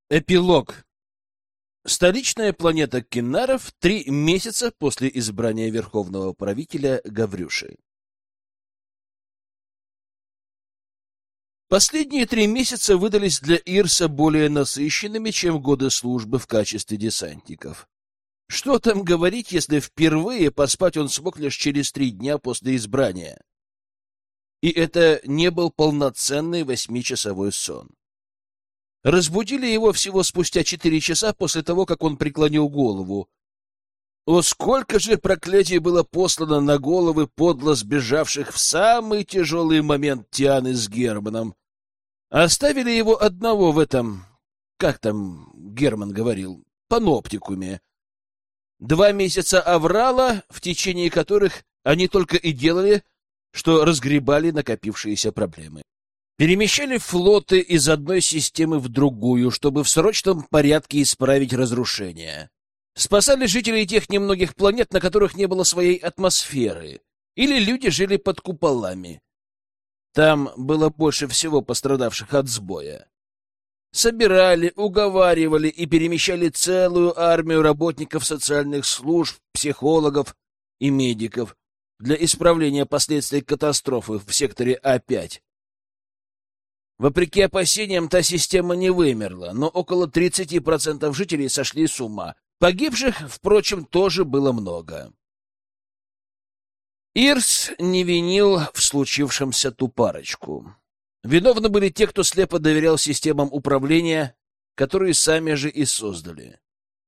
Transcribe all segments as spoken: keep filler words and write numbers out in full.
Эпилог. Столичная планета Киннаров три месяца после избрания верховного правителя Гаврюши. Последние три месяца выдались для Ирса более насыщенными, чем годы службы в качестве десантников. Что там говорить, если впервые поспать он смог лишь через три дня после избрания. И это не был полноценный восьмичасовой сон. Разбудили его всего спустя четыре часа после того, как он преклонил голову. О, сколько же проклятий было послано на головы подло сбежавших в самый тяжелый момент Тианы с Германом. Оставили его одного в этом, как там Герман говорил, паноптикуме. Два месяца аврала, в течение которых они только и делали, что разгребали накопившиеся проблемы. Перемещали флоты из одной системы в другую, чтобы в срочном порядке исправить разрушения. Спасали жителей тех немногих планет, на которых не было своей атмосферы, или люди жили под куполами. Там было больше всего пострадавших от сбоя. Собирали, уговаривали и перемещали целую армию работников социальных служб, психологов и медиков для исправления последствий катастрофы в секторе А пять. Вопреки опасениям, та система не вымерла, но около тридцати процентов жителей сошли с ума. Погибших, впрочем, тоже было много. Ирс не винил в случившемся ту парочку. Виновны были те, кто слепо доверял системам управления, которые сами же и создали.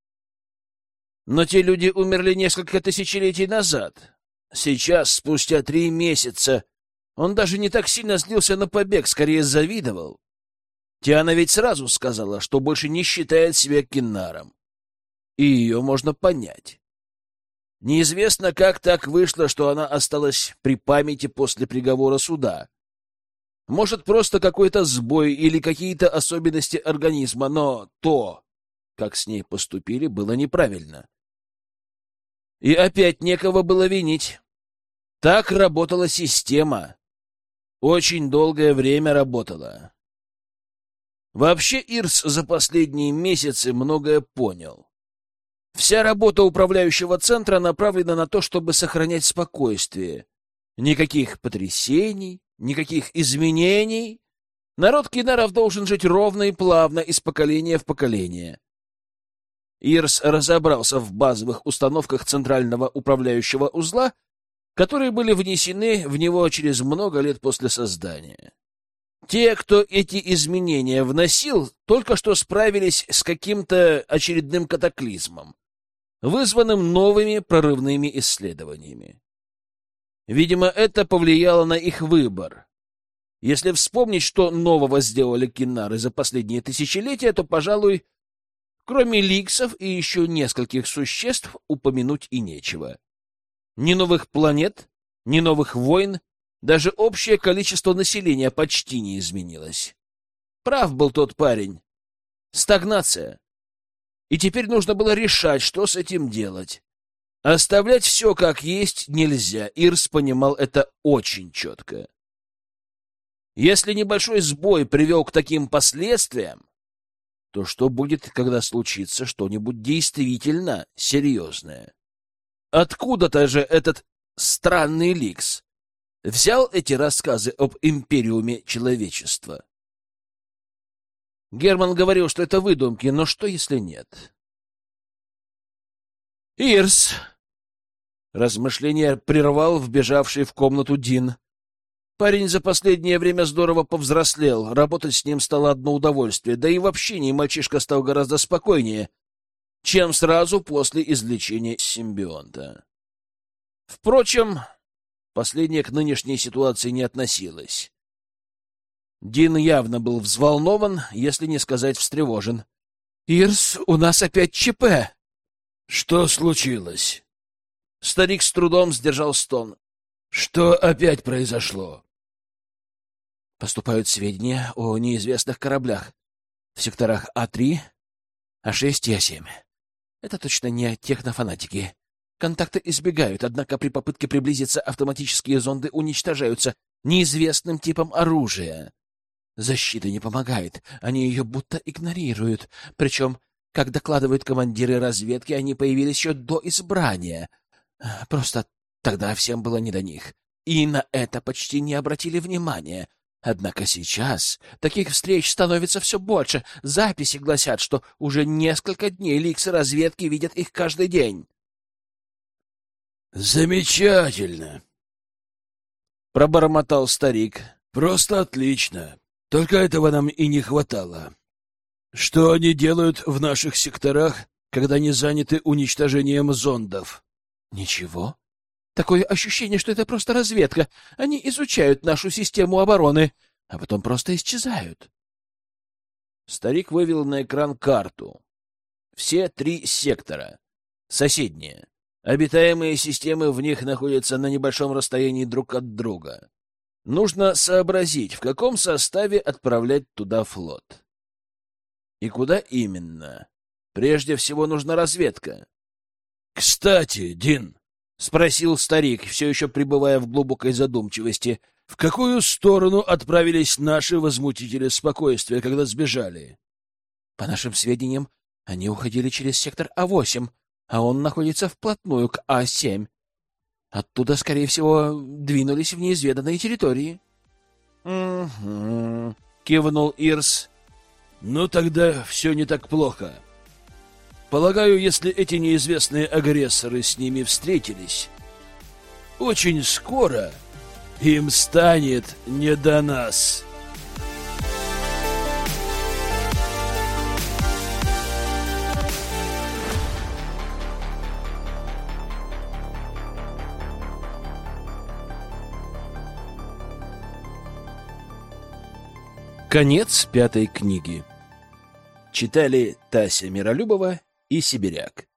Но те люди умерли несколько тысячелетий назад. Сейчас, спустя три месяца, он даже не так сильно злился на побег, скорее завидовал. Тиана ведь сразу сказала, что больше не считает себя Киннаром. И ее можно понять. Неизвестно, как так вышло, что она осталась при памяти после приговора суда. Может, просто какой-то сбой или какие-то особенности организма, но то, как с ней поступили, было неправильно. И опять некого было винить. Так работала система. Очень долгое время работала. Вообще Ирс за последние месяцы многое понял. Вся работа управляющего центра направлена на то, чтобы сохранять спокойствие. Никаких потрясений, никаких изменений. Народ Киннаров должен жить ровно и плавно из поколения в поколение. Ирс разобрался в базовых установках центрального управляющего узла, которые были внесены в него через много лет после создания. Те, кто эти изменения вносил, только что справились с каким-то очередным катаклизмом, вызванным новыми прорывными исследованиями. Видимо, это повлияло на их выбор. Если вспомнить, что нового сделали Киннары за последние тысячелетия, то, пожалуй, кроме ликсов и еще нескольких существ, упомянуть и нечего. Ни новых планет, ни новых войн, даже общее количество населения почти не изменилось. Прав был тот парень. Стагнация. И теперь нужно было решать, что с этим делать. Оставлять все как есть нельзя. Ирс понимал это очень четко. Если небольшой сбой привел к таким последствиям, то что будет, когда случится что-нибудь действительно серьезное? Откуда-то же этот странный Ликс взял эти рассказы об империуме человечества. Герман говорил, что это выдумки, но что, если нет? Ирс! Размышление прервал вбежавший в комнату Дин. Парень за последнее время здорово повзрослел, работать с ним стало одно удовольствие, да и в общении мальчишка стал гораздо спокойнее, чем сразу после излечения симбионта. Впрочем, последнее к нынешней ситуации не относилось. Дин явно был взволнован, если не сказать встревожен. — Ирс, у нас опять ЧП! — Что случилось? Старик с трудом сдержал стон. — Что опять произошло? — Поступают сведения о неизвестных кораблях в секторах А три, А шесть и А семь. Это точно не технофанатики. Контакты избегают, однако при попытке приблизиться автоматические зонды уничтожаются неизвестным типом оружия. Защита не помогает, они ее будто игнорируют. Причем, как докладывают командиры разведки, они появились еще до избрания. Просто тогда всем было не до них, и на это почти не обратили внимания. Однако сейчас таких встреч становится все больше. Записи гласят, что уже несколько дней ликсы разведки видят их каждый день. «Замечательно!» — пробормотал старик. «Просто отлично. Только этого нам и не хватало. Что они делают в наших секторах, когда не заняты уничтожением зондов?» «Ничего. Такое ощущение, что это просто разведка. Они изучают нашу систему обороны, а потом просто исчезают». Старик вывел на экран карту. Все три сектора. Соседние. Обитаемые системы в них находятся на небольшом расстоянии друг от друга. Нужно сообразить, в каком составе отправлять туда флот. И куда именно? Прежде всего нужна разведка. — Кстати, Дин, — спросил старик, все еще пребывая в глубокой задумчивости, — в какую сторону отправились наши возмутители спокойствия, когда сбежали? — По нашим сведениям, они уходили через сектор А восемь, а он находится вплотную к А семь. Оттуда, скорее всего, двинулись в неизведанные территории. — Угу, — кивнул Ирс. — Ну, тогда все не так плохо. Полагаю, если эти неизвестные агрессоры с ними встретились, очень скоро им станет не до нас. Конец пятой книги. Читали Тася Миролюбова и Сибиряк.